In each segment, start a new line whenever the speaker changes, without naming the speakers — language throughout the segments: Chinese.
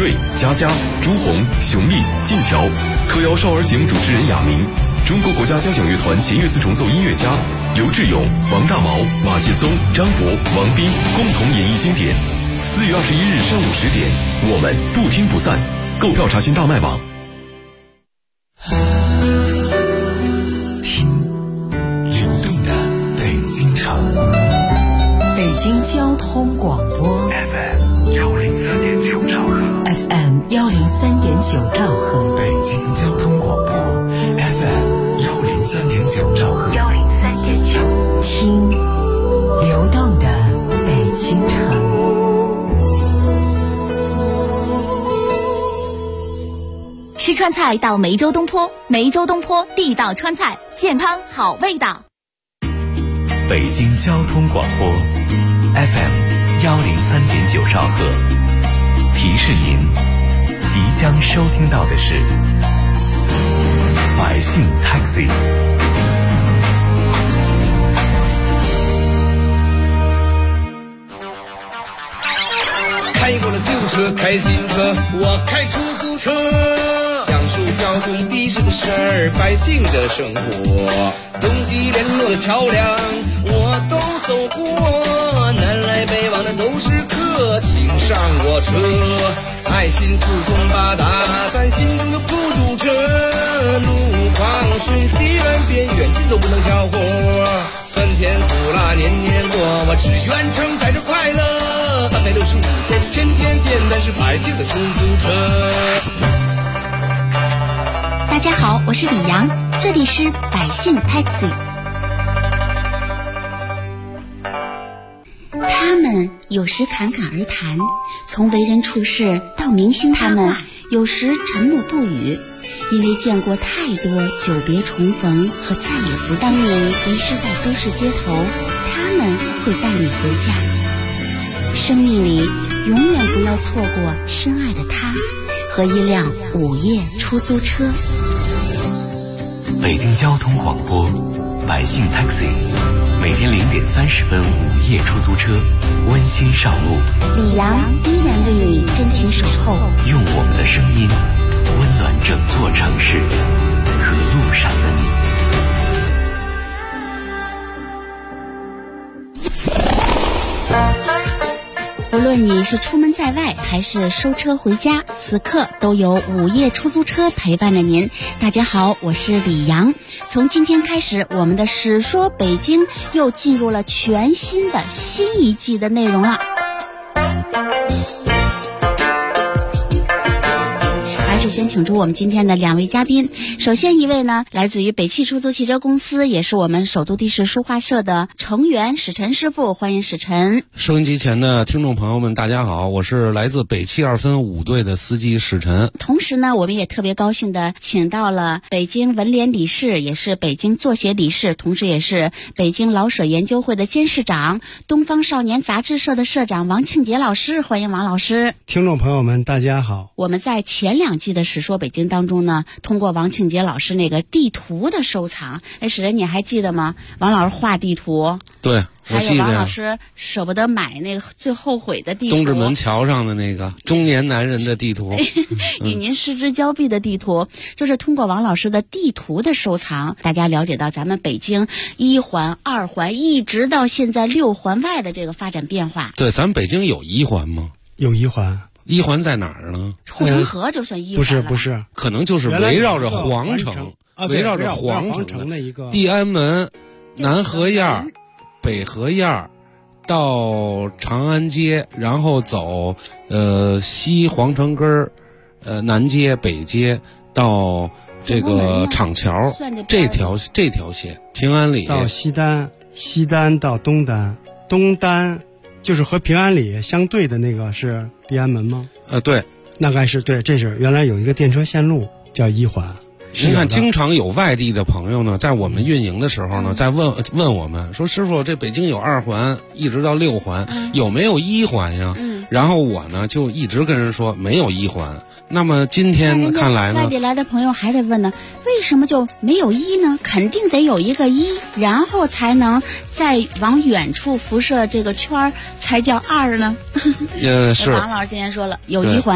瑞、佳佳、朱红、熊丽、晋桥，特邀少儿节目主持人亚明，中国国家交响乐团弦乐四重奏音乐家刘志勇、王大毛、马劲松、张博、王斌共同演绎经典。4月21日上午10点，我们不听不散。购票查询大麦网。
听流动的北京城，
北京交通广播
FM 103.9兆赫
FM 103.9兆赫，
北京交通广播 FM 103.9兆赫
103.9，听流动的北京城。
吃川菜到梅州东坡，梅州东坡地道川菜，健康好味道。
北京交通广播 FM 103.9兆赫，提示您即将收听到的是百姓 Taxi。
开过了旧车，开新车，我开出租车，讲述交通的士的事儿，百姓的生活，东西联络的桥梁我都走过，南来北往的都是客，请上我车，爱心四通八达，咱心中就不堵车，路旁顺西远边远近都不能挑活，酸甜苦辣年年过，我只愿承载着快乐，365天天天见，咱是百姓的出租车。
大家好，我是李阳，这里是百姓 Taxi。 他们有时侃侃而谈，从为人处事到明星他们有时沉默不语，因为见过太多久别重逢和再也不见。当你迷失在都市街头，他们会带你回家。生命里永远不要错过深爱的他和一辆午夜出租车。
北京交通广播百姓 Taxi， 每天0点30分午夜出租车，温馨上路。
李阳依然为你真情守候，
用我们的声音温暖整座城市和路上的你。
无论你是出门在外还是收车回家，此刻都有午夜出租车陪伴着您。大家好，我是李阳。从今天开始，我们的史说北京又进入了全新的新一季的内容了。还是先请出我们今天的2位嘉宾。首先一位呢，来自于北汽出租汽车公司，也是我们首都的士书画社的成员史晨师傅，欢迎史晨。
收音机前的听众朋友们，大家好，我是来自北汽2分5队的司机史晨。
同时呢，我们也特别高兴的请到了北京文联理事，也是北京作协理事，同时也是北京老舍研究会的监事长，东方少年杂志社的社长王庆杰老师，欢迎王老师。
听众朋友们，大家好。
我们在前2季的史说北京当中呢，通过王庆杰老师那个地图的收藏，史人你还记得吗？王老师画地图，
对，我记得。
还有王老师舍不得买那个最后悔的地图，
东直门桥上的那个中年男人的地图，
与您失之交臂的地图，就是通过王老师的地图的收藏，大家了解到咱们北京1环、2环一直到现在6环外的这个发展变化。
对，咱们北京有1环吗？
有1环。
1环在哪儿呢？
护城河就算1环了。
不是，
可能就是围绕着皇城，围绕着皇城
的一个
地安门、南河沿、北河沿到长安街，然后走西皇城根儿，南街、北街到这个厂桥，这条线，平安里
到西单到东单就是和平安里相对的那个是地安门吗？
对，
大概是对，这是原来有一个电车线路叫1环。
你看，经常有外地的朋友呢，在我们运营的时候呢，在问我们说：“师傅，这北京有2环，一直到6环，有没有1环呀？”然后我呢就一直跟人说没有1环。那么今天看来呢，
外地来的朋友还得问呢，为什么就没有1呢？肯定得有一个1，然后才能再往远处辐射这个圈儿，才叫2呢。
是。
王老师今天说了，有1环。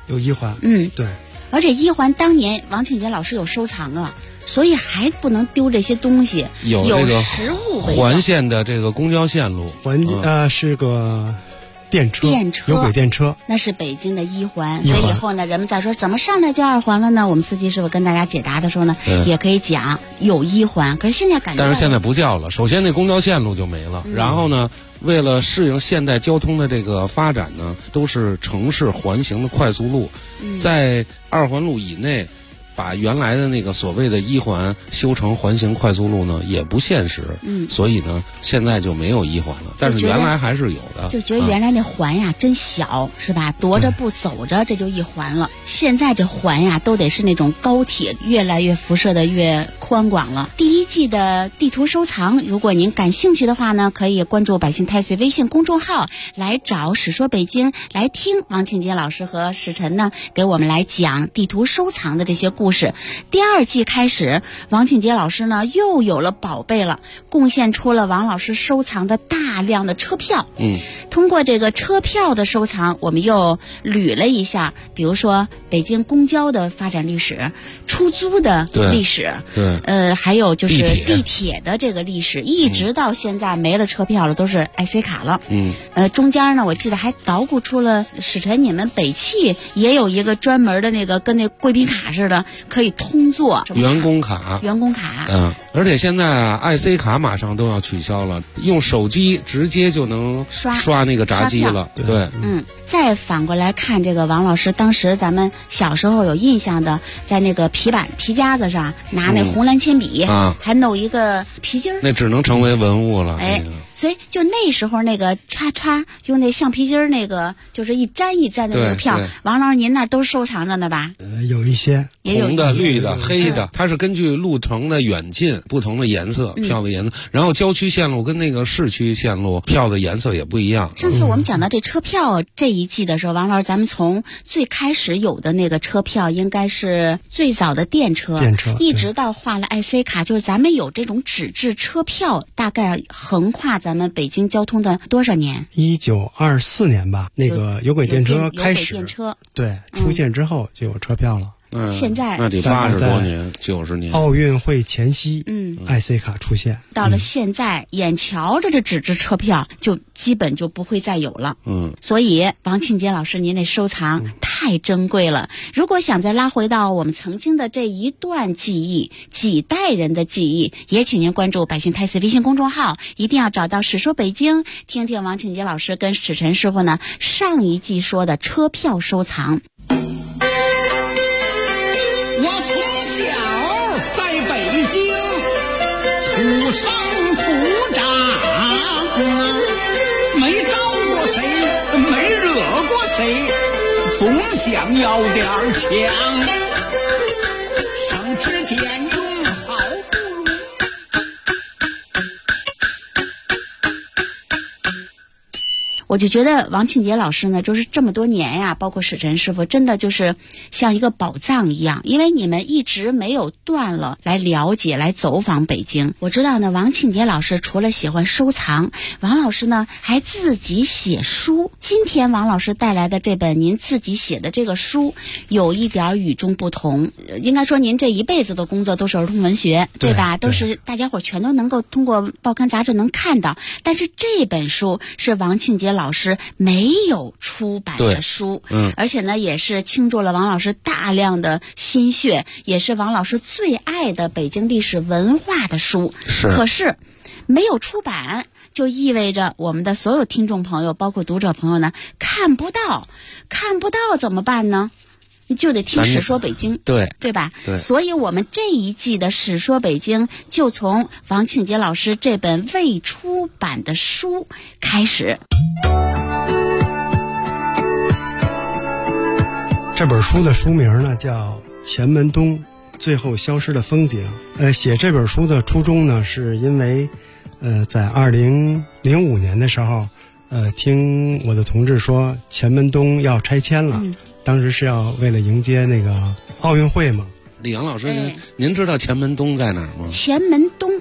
有一环。对。
而且一环当年王庆杰老师有收藏啊，所以还不能丢这些东西。
有这个
实物
环线的这个公交线路，
是个电车，有轨电车，
那是北京的一环。所以以后呢，人们再说怎么上来就二环了呢？我们司机师傅跟大家解答的时候呢，也可以讲有一环。可是现在感觉，
但是现在不叫了。首先那公交线路就没了，然后呢，为了适应现代交通的这个发展呢，都是城市环形的快速路，在二环路以内。把原来的那个所谓的一环修成环形快速路呢，也不现实。所以呢，现在就没有一环了。但是原来还是有的。
就觉得原来那环呀真小，是吧？踱着步走着，这就一环了。现在这环呀，都得是那种高铁，越来越辐射的越宽广了。第一季的地图收藏，如果您感兴趣的话呢，可以关注百姓泰 C 微信公众号，来找史说北京，来听王庆杰老师和史晨呢给我们来讲地图收藏的这些故事。第二季开始，王庆杰老师呢又有了宝贝了，贡献出了王老师收藏的大量的车票。通过这个车票的收藏，我们又捋了一下，比如说北京公交的发展历史、出租的历史，还有就是地铁的这个历史，一直到现在没了车票了，都是 IC 卡了。中间呢，我记得还捣鼓出了史晨你们北汽也有一个专门的那个跟那贵宾卡似的，可以通坐
员工卡。而且现在啊 ，IC 卡马上都要取消了，用手机直接就能刷那个闸机了。对。
再反过来看这个王老师，当时咱们小时候有印象的，在那个皮夹子上拿那红蓝铅笔，还弄一个皮筋儿，
那只能成为文物了。
所以就那时候那个歘用那橡皮筋儿那个，就是一粘一粘的那个票，王老师您那都收藏着呢吧？
有一些，
红的、绿的、黑的，它是根据路程的远近不同的颜色，票的颜色。然后郊区线路跟那个市区线路票的颜色也不一样。
上次我们讲到这车票这一季的时候，王老师，咱们从最开始有的那个车票，应该是最早的电车，一直到画了 IC 卡，就是咱们有这种纸质车票，大概横跨咱们北京交通的多少年
？1924年吧，那个有轨电车开始，对，出现之后就有车票了。
现在
那得80多年，90年，
奥运会前夕，IC 卡出现。
到了现在，眼瞧着这纸质车票就基本就不会再有了。所以王庆杰老师，您那收藏太珍贵了。如果想再拉回到我们曾经的这一段记忆，几代人的记忆，也请您关注百姓泰 C 微信公众号，一定要找到史说北京，听听王庆杰老师跟史晨师傅呢上一季说的车票收藏。
我从小在北京土生土长，没招过谁，没惹过谁，总想要点强，省吃俭用好不容易。
我就觉得王庆杰老师呢，就是这么多年呀，包括史晨师傅，真的就是像一个宝藏一样，因为你们一直没有断了来了解、来走访北京。我知道呢，王庆杰老师除了喜欢收藏，王老师呢还自己写书。今天王老师带来的这本您自己写的这个书，有一点与众不同。应该说，您这一辈子的工作都是儿童文学，对吧？都是大家伙全都能够通过报刊杂志能看到。但是这本书是王庆杰老师没有出版的书，而且呢也是倾注了王老师大量的心血，也是王老师最爱的北京历史文化的书。可是没有出版，就意味着我们的所有听众朋友，包括读者朋友呢，看不到怎么办呢？你就得听史说北京，对吧？对，所以我们这一季的史说北京就从王庆杰老师这本未出版的书开始。
这本书的书名呢叫《前门东最后消失的风景》。写这本书的初衷呢，是因为在2005年的时候，听我的同志说前门东要拆迁了。当时是要为了迎接那个奥运会嘛。
李阳老师，您知道前门东在哪儿吗？
前门东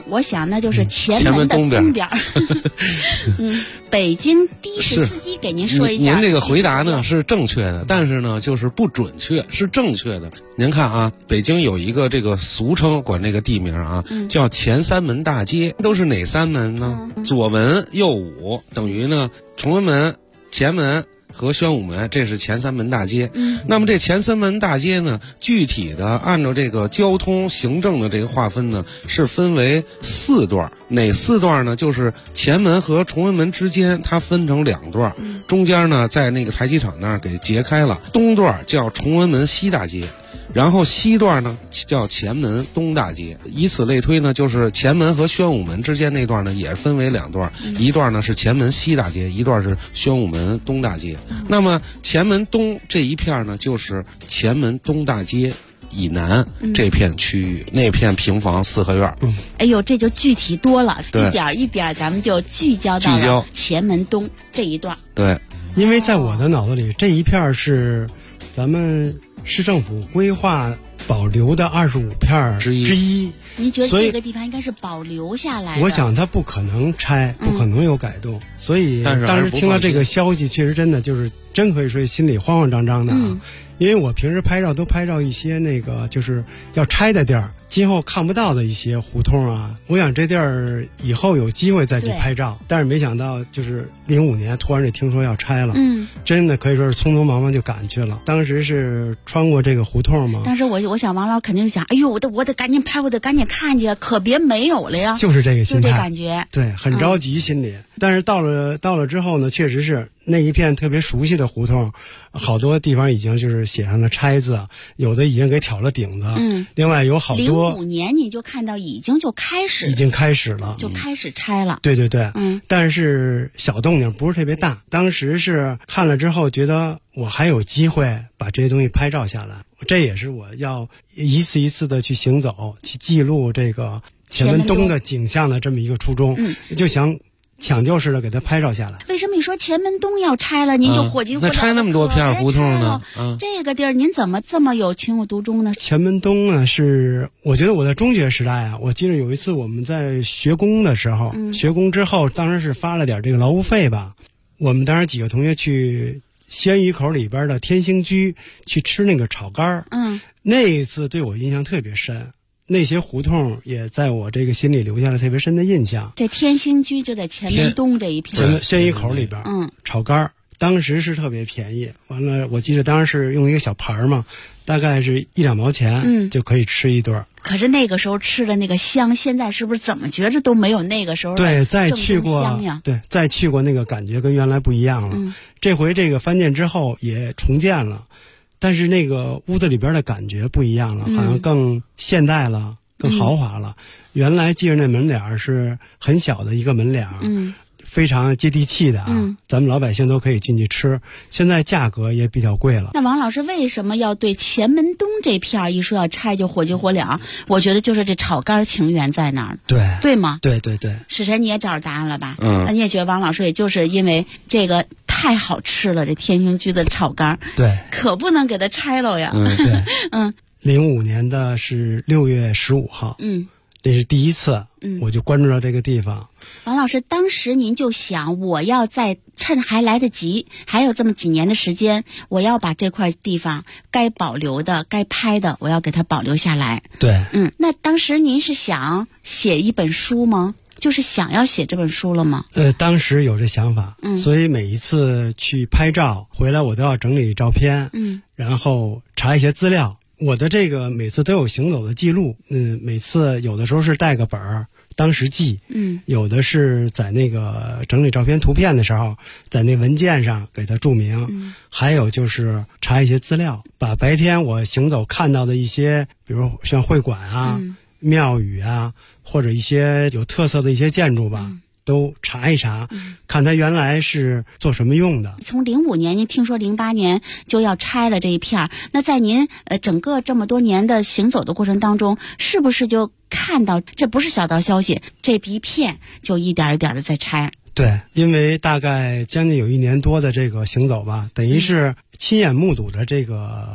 我想那就是前门的东边。北京的士司机给您说一下，
您这个回答呢是正确的，但是呢就是不准确，是正确的。您看啊，北京有一个这个俗称，管这个地名啊，叫前三门大街，都是哪三门呢？左文右武，等于呢崇文门、前门和宣武门，这是前三门大街。那么这前三门大街呢，具体的按照这个交通行政的这个划分呢，是分为4段。哪4段呢？就是前门和崇文门之间，它分成2段，中间呢在那个台机场那儿给截开了。东段叫崇文门西大街，然后西段呢叫前门东大街，以此类推呢，就是前门和宣武门之间那段呢也分为2段，一段呢是前门西大街，一段是宣武门东大街。那么前门东这一片呢，就是前门东大街以南这片区域，那片平房4合院。
哎呦，这就具体多了，一点一点咱们就聚焦到了前门东这一段。
对，
因为在我的脑子里，这一片是咱们市政府规划保留的25片之一。
您觉得这个地方应该是保留下来的？
我想它不可能拆，不可能有改动，所以当时听到这个消息，确实真的就是真可以说心里慌慌张张的啊。因为我平时拍照都拍照一些那个就是要拆的地儿，今后看不到的一些胡同啊，我想这地儿以后有机会再去拍照，但是没想到就是05年突然就听说要拆了，真的可以说是匆匆忙忙就赶去了。当时是穿过这个胡同嘛，
当时我想王老肯定是想，哎呦，我得赶紧拍，我得赶紧看去，可别没有了呀，
就是这个心态，
就这感觉，
对，很着急心里。但是到了之后呢，确实是那一片特别熟悉的胡同，好多地方已经就是写上了拆字，有的已经给挑了顶子。另外有好多
05年你就看到已经开始了，就开始拆了。
对对对，但是小动静不是特别大。当时是看了之后觉得我还有机会把这些东西拍照下来，这也是我要一次一次的去行走，去记录这个前门东的景象的这么一个初衷，就想抢救似的给它拍照下来。
为什么你说前门东要拆了，您就火急火燎？
那拆那么多片胡同呢？
这个地儿您怎么这么有情有独钟呢？
前门东呢，是我觉得我在中学时代啊，我记得有一次我们在学工的时候，学工之后当时是发了点这个劳务费吧，我们当时几个同学去鲜鱼口里边的天兴居去吃那个炒肝，那一次对我印象特别深。那些胡同也在我这个心里留下了特别深的印象。
这天兴居就在前门东这一片，
鲜鱼口里边，炒肝当时是特别便宜。完了，我记得当时是用一个小盘嘛，大概是1-2毛钱，就可以吃一顿。
可是那个时候吃的那个香，现在是不是怎么觉着都没有那个时候
对，再去过那个感觉跟原来不一样了。这回这个翻建之后也重建了。但是那个屋子里边的感觉不一样了，好像更现代了，更豪华了。原来记着那门脸是很小的一个门脸，非常接地气的啊，咱们老百姓都可以进去吃。现在价格也比较贵了。
那王老师为什么要对前门东这片一说要拆就火急火燎？我觉得就是这炒肝情缘在那儿，对吗？
对对对。
史晨你也找着答案了吧？那你也觉得王老师也就是因为这个太好吃了，这天兴居的炒肝，
对，
可不能给它拆了呀。
对，05年的是6月15号，这是第一次，我就关注到这个地方。
王老师，当时您就想，我要在趁还来得及，还有这么几年的时间，我要把这块地方该保留的、该拍的，我要给它保留下来。
对，
那当时您是想写一本书吗？就是想要写这本书了吗？
当时有这想法，所以每一次去拍照回来，我都要整理照片，然后查一些资料。我的这个每次都有行走的记录，每次有的时候是带个本儿当时记，有的是在那个整理照片图片的时候，在那文件上给它注明，还有就是查一些资料，把白天我行走看到的一些，比如像会馆啊、庙宇啊，或者一些有特色的一些建筑吧。都查一查，看它原来是做什么用的。
从05年，您听说08年就要拆了这一片，那在您整个这么多年的行走的过程当中，是不是就看到这不是小道消息，这一片就一点一点的在拆？
对，因为大概将近有1年多的这个行走吧，等于是亲眼目睹着这个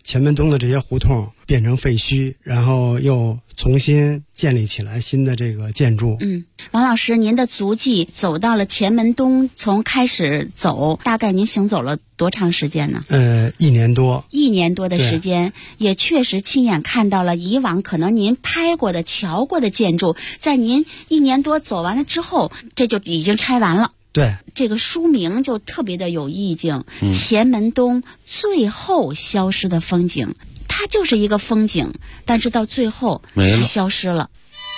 前门东的这些胡同变成废墟，然后又重新建立起来新的这个建筑。
王老师，您的足迹走到了前门东，从开始走，大概您行走了多长时间呢
？1年多。
1年多的时间，也确实亲眼看到了以往可能您拍过的、瞧过的建筑，在您1年多走完了之后，这就已经拆完了。
对，
这个书名就特别的有意境，前门东最后消失的风景，它就是一个风景，但是到最后它消失了。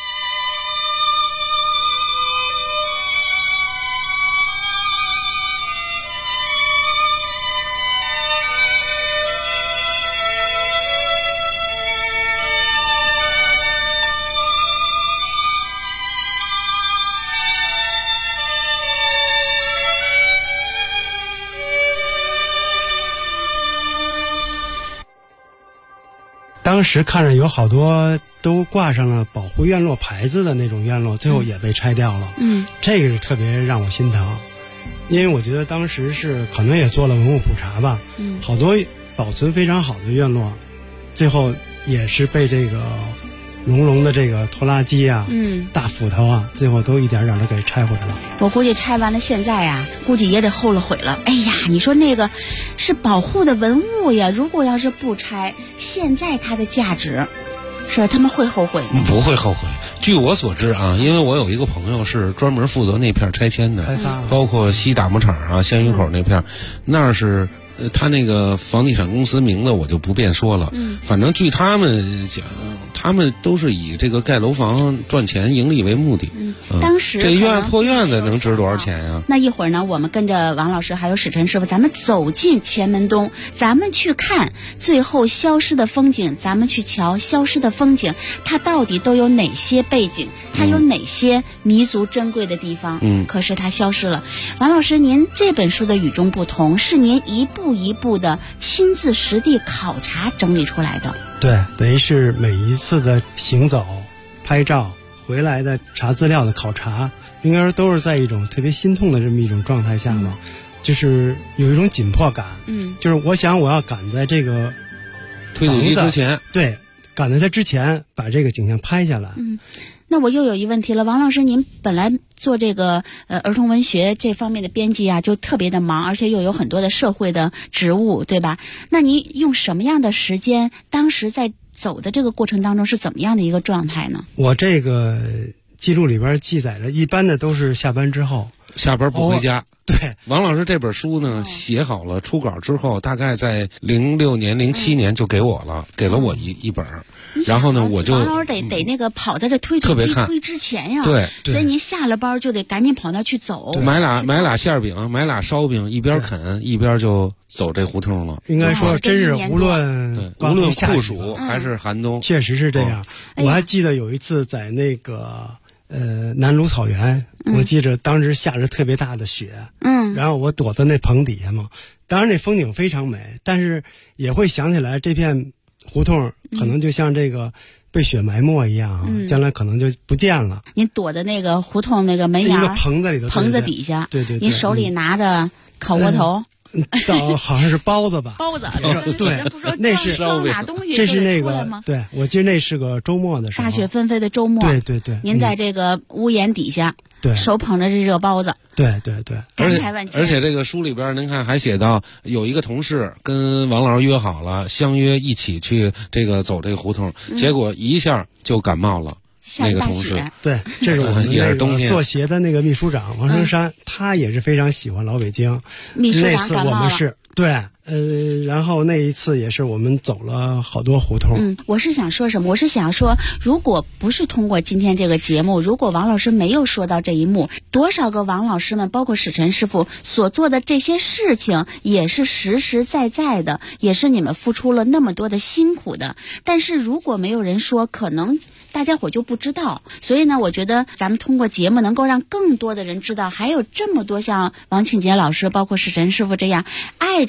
当时看着有好多都挂上了保护院落牌子的那种院落，最后也被拆掉了。这个是特别让我心疼，因为我觉得当时是可能也做了文物普查吧，好多保存非常好的院落，最后也是被这个隆隆的这个拖拉机啊，大斧头啊，最后都一点点的给拆毁了。
我估计拆完了现在啊，估计也得后了悔了。哎呀，你说那个是保护的文物呀，如果要是不拆，现在它的价值，是吧？他们会后悔吗？
不会后悔。据我所知啊，因为我有一个朋友是专门负责那片拆迁的，包括西打磨厂啊、鲜鱼口那片，那是。他那个房地产公司名字我就不便说了，反正据他们讲，他们都是以这个盖楼房赚钱盈利为目的。
当时
这破院子能值多少钱呀？
那一会儿呢，我们跟着王老师还有史晨师傅，咱们走进前门东，咱们去看最后消失的风景，咱们去瞧消失的风景，它到底都有哪些背景，它有哪些弥足珍贵的地方？可是它消失了。王老师，您这本书的与众不同，是您一步一步的亲自实地考察整理出来的。
对，等于是每一次的行走、拍照回来的查资料的考察，应该说都是在一种特别心痛的这么一种状态下嘛，就是有一种紧迫感。就是我想我要赶在这个
推土机之前，
对，赶在它之前把这个景象拍下来。
那我又有一问题了，王老师，您本来做这个儿童文学这方面的编辑啊，就特别的忙，而且又有很多的社会的职务，对吧？那您用什么样的时间？当时在走的这个过程当中是怎么样的一个状态呢？
我这个记录里边记载着，一般的都是下班之后，
下班不回家。
对，
王老师这本书呢，写好了初稿之后，大概在06年、07年就给我了，给了我一本。然后呢，我就
王老师得那个跑在这推土机推之前呀，
对，
所以您下了班就得赶紧跑那去走，
买俩馅饼，买俩烧饼，一边啃一边就走这胡同了。
应该说，真是无论
酷暑还是寒冬，
确实是这样。我还记得有一次在那个南鲁草原，我记着当时下着特别大的雪，然后我躲在那棚底下嘛，当然那风景非常美，但是也会想起来这片胡同可能就像这个被雪埋没一样，将来可能就不见了。
您躲在那个胡同那个门牙
一个棚子里头，
棚子底下，
对，
您手里拿着烤窝头。
好像是包子吧？
包子，
对，那是
拿东西，
这是那个，对，我记得那是个周末的时候，
大雪纷飞的周末，
对，
您在这个屋檐底下，
对，
手捧着这热包子，
对，
感慨万千。
而且这个书里边，您看还写到有一个同事跟王老师约好了，相约一起去这个走这个胡同，结果一下就感冒了。那个同事，
对，这是我们那个做鞋的那个秘书长王生山，他也是非常喜欢老北京。
秘书长
那次我们是对，然后那一次也是我们走了好多胡同。
我是想说什么？我是想说，如果不是通过今天这个节目，如果王老师没有说到这一幕，多少个王老师们，包括史晨师傅所做的这些事情，也是实实在在的，也是你们付出了那么多的辛苦的。但是如果没有人说，可能大家伙就不知道。所以呢，我觉得咱们通过节目能够让更多的人知道，还有这么多像王庆杰老师包括史晨师傅这样爱着北京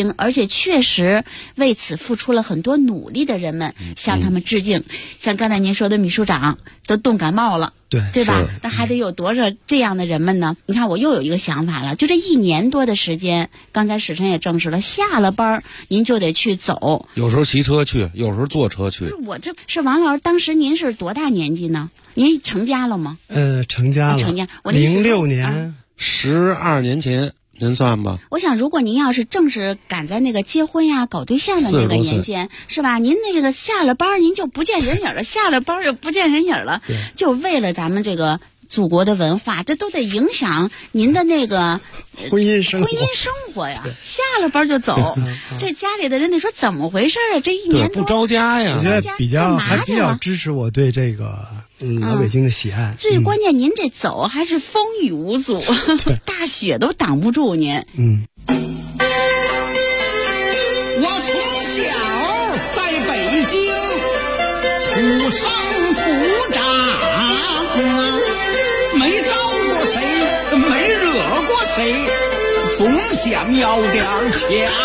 京，而且确实为此付出了很多努力的人们，向他们致敬。像刚才您说的秘书长都冻感冒了，对吧？那还得有多少这样的人们呢？你看，我又有一个想法了，就这1年多的时间，刚才史晨也证实了，下了班您就得去走，
有时候骑车去，有时候坐车去。
我这是王老师，当时您是多大年纪呢？您成家了吗？
成家了。
成家。我
06年
，12年前。您算吧。
我想，如果您要是正是赶在那个结婚呀、搞对象的那个年间，是吧？您那个下了班您就不见人影了，下了班又不见人影了，就为了咱们这个祖国的文化，这都得影响您的那个
婚姻生
活呀。下了班就走，这家里的人得说怎么回事啊？这1年多
不着家呀。
我觉得还比较支持我对这个老北京的喜爱。
最关键，您这走还是风雨无阻，大雪都挡不住您。
我从小在北京土生土长，没招过谁，没惹过谁，总想要点强。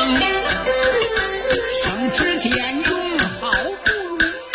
省吃俭用好不如。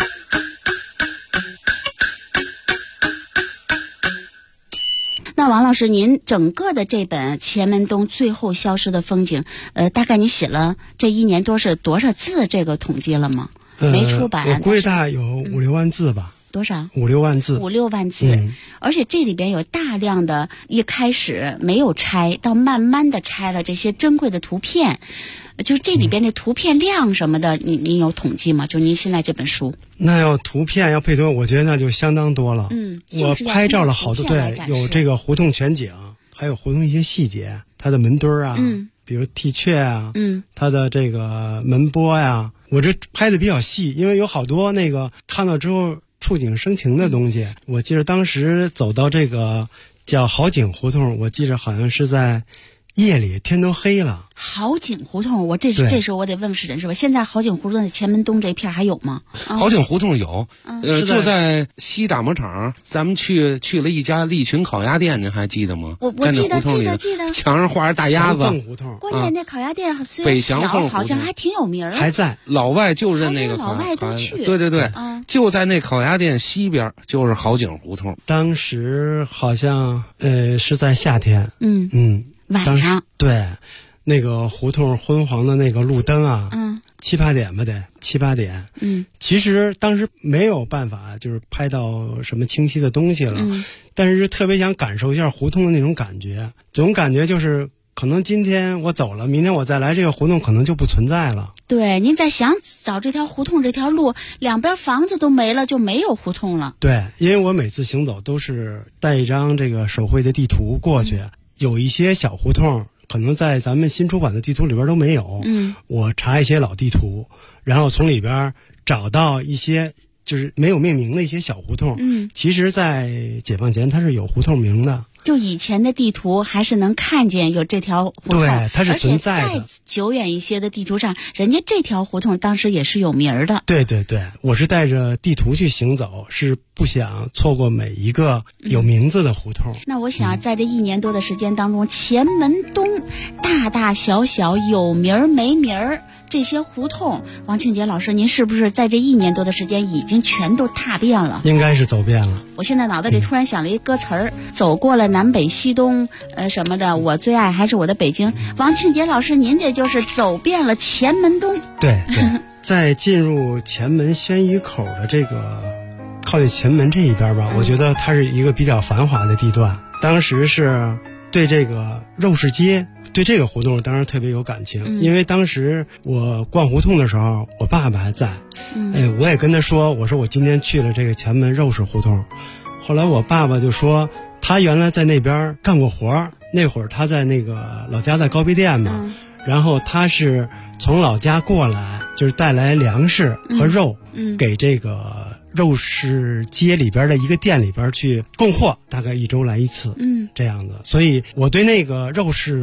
那王老师，您整个的这本《前门东最后消失的风景》，大概你写了这1年多是多少字？这个统计了吗？没出版。
我估计大概有5-6万字吧。
多少
？5-6万字。
5-6万字，而且这里边有大量的，一开始没有拆，到慢慢的拆了这些珍贵的图片。就这里边的图片量什么的，您有统计吗？就您现在这本书，
那要图片要配图，我觉得那就相当多了。我拍照了好多，对，有这个胡同全景，还有胡同一些细节，它的门墩啊，比如踢雀啊，它的这个门波呀，我这拍的比较细，因为有好多那个看到之后触景生情的东西。我记得当时走到这个叫好景胡同，我记得好像是在夜里，天都黑了。
好景胡同，这时候我得问史晨是吧？现在好景胡同的前门东这一片还有吗？
好景胡同有，就在西打磨厂，咱们去了一家利群烤鸭店，您还记得吗？
我记得，
墙上画着大鸭子。
关键那烤鸭店虽
然
小，好像还挺有名儿，
还在。
老外就认那个
老外都去。
对，就在那烤鸭店西边就是好景胡同。
当时好像是在夏天，
晚上
对，那个胡同昏黄的那个路灯啊，7、8点吧，得7、8点。其实当时没有办法，就是拍到什么清晰的东西了，但是特别想感受一下胡同的那种感觉，总感觉就是可能今天我走了，明天我再来这个胡同可能就不存在了。
对，您再想找这条胡同这条路，两边房子都没了，就没有胡同了。
对，因为我每次行走都是带一张这个手绘的地图过去。有一些小胡同可能在咱们新出版的地图里边都没有，我查一些老地图，然后从里边找到一些就是没有命名的一些小胡同，其实在解放前它是有胡同名的，
就以前的地图还是能看见有这条胡同，
对，它是存在的。
而且再久远一些的地图上，人家这条胡同当时也是有名的。
对，我是带着地图去行走，是不想错过每一个有名字的胡同。
那我想在这1年多的时间当中，前门东大大小小有名儿没名儿这些胡同，王庆杰老师，您是不是在这1年多的时间已经全都踏遍了？
应该是走遍了。
我现在脑袋里突然想了一歌词儿，走过了南北西东，什么的，我最爱还是我的北京。王庆杰老师，您这就是走遍了前门东。
对，在进入前门宣语口的这个靠近前门这一边吧，我觉得它是一个比较繁华的地段。当时是对这个肉市街，对这个胡同当然特别有感情，因为当时我逛胡同的时候，我爸爸还在，我也跟他说，我说我今天去了这个前门肉市胡同。后来我爸爸就说，他原来在那边干过活，那会儿他在那个老家在高碑店嘛，然后他是从老家过来，就是带来粮食和肉，给这个肉市街里边的一个店里边去供货，大概1周来1次，这样子。所以我对那个肉市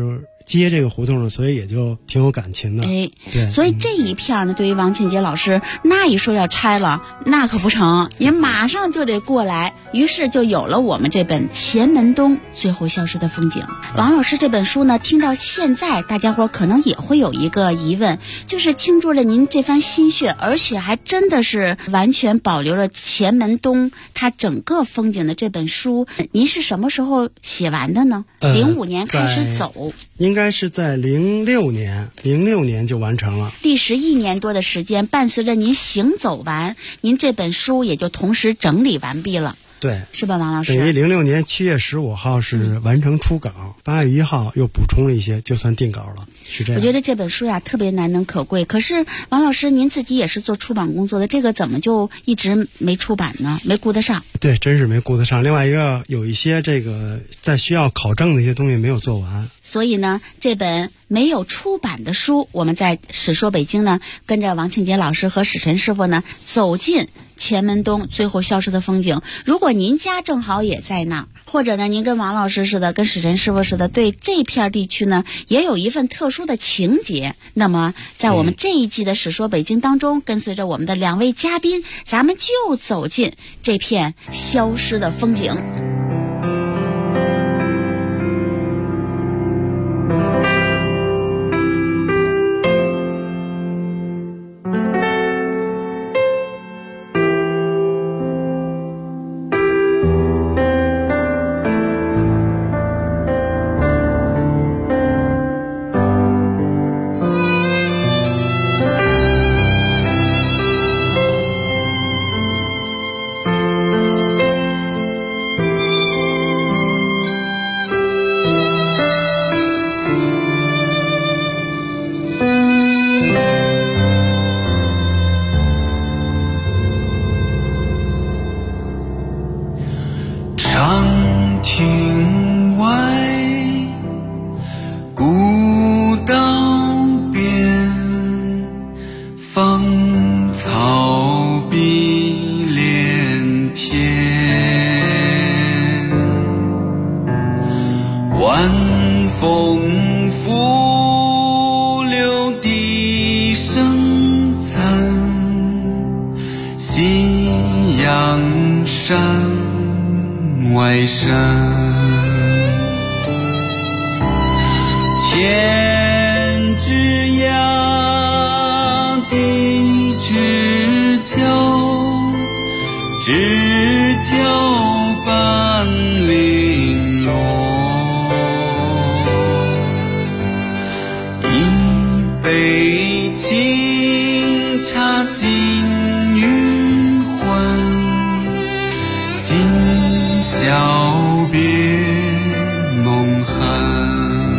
接这个胡同了，所以也就挺有感情的。
哎，
对，
所以这一片呢，对于王庆杰老师，那一说要拆了，那可不成，您马上就得过来。于是就有了我们这本《前门东最后消失的风景》。王老师这本书呢，听到现在，大家伙可能也会有一个疑问，就是倾注了您这番心血，而且还真的是完全保留了前门东它整个风景的这本书，您是什么时候写完的呢？05年开始走，
应该是在06年就完成了。
历时1年多的时间，伴随着您行走完，您这本书也就同时整理完毕了。
对，
是吧，王老师？
等于06年7月15号是完成初稿，8月1号又补充了一些，就算定稿了，是这样。
我觉得这本书呀特别难能可贵。可是王老师，您自己也是做出版工作的，这个怎么就一直没出版呢？没顾得上？
对，真是没顾得上。另外一个，有一些这个在需要考证的一些东西没有做完。
所以呢，这本没有出版的书，我们在史说北京呢，跟着王庆杰老师和史晨师傅呢，走进前门东最后消失的风景。如果您家正好也在那儿，或者呢您跟王老师似的，跟史晨师傅似的，对这片地区呢也有一份特殊的情结，那么在我们这一季的史说北京当中，跟随着我们的2位嘉宾，咱们就走进这片消失的风景。
天之涯，地之角，知交半零落。一杯清茶尽余欢，今宵别梦寒。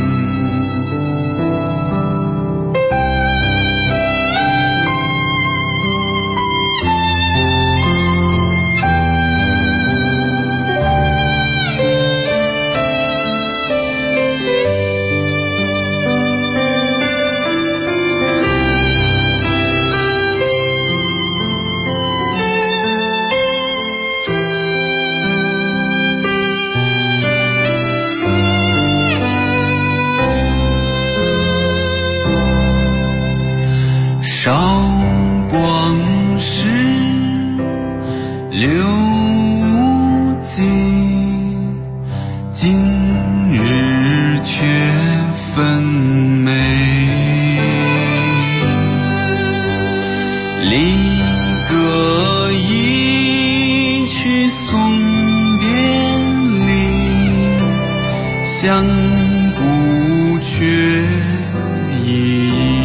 韶光逝，流尽，今日却分美。离歌一曲送别离，相顾却已矣。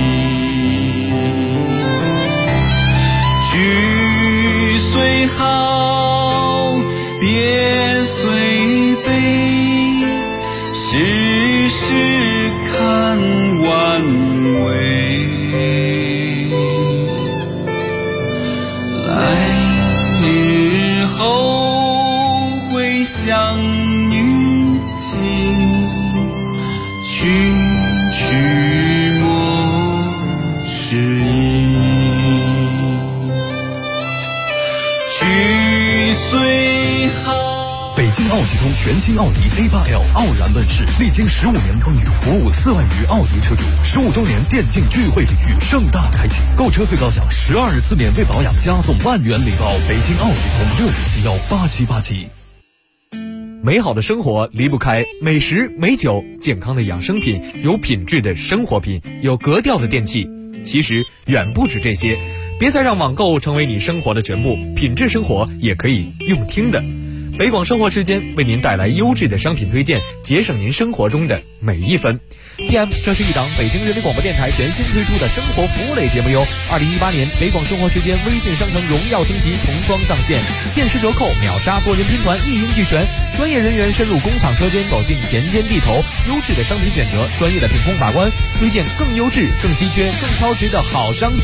聚虽好，别虽悲，世事看晚味。来日后会相遇期，去去莫迟疑。聚虽好。
北
京奥吉通全新奥迪 A8L 傲然问世，历经15年风雨，服务4万余奥迪车主，15周年电竞聚会礼遇盛大开启，购车最高享12日4免费保养加送1万元礼包。北京奥吉通65718787。
美好的生活离不开美食美酒，健康的养生品，有品质的生活品，有格调的电器。其实远不止这些，别再让网购成为你生活的全部，品质生活也可以用听的。北广生活时间为您带来优质的商品推荐，节省您生活中的每一分。PM， 这是一档北京人民广播电台全新推出的生活服务类节目哟。2018年北广生活时间微信商城荣耀升级，重装上线，限时折扣，秒杀多人拼团，一应俱全。专业人员深入工厂车间，走进田间地头，优质的商品选择，专业的品控把关，推荐更优质、更稀缺、更超值的好商品。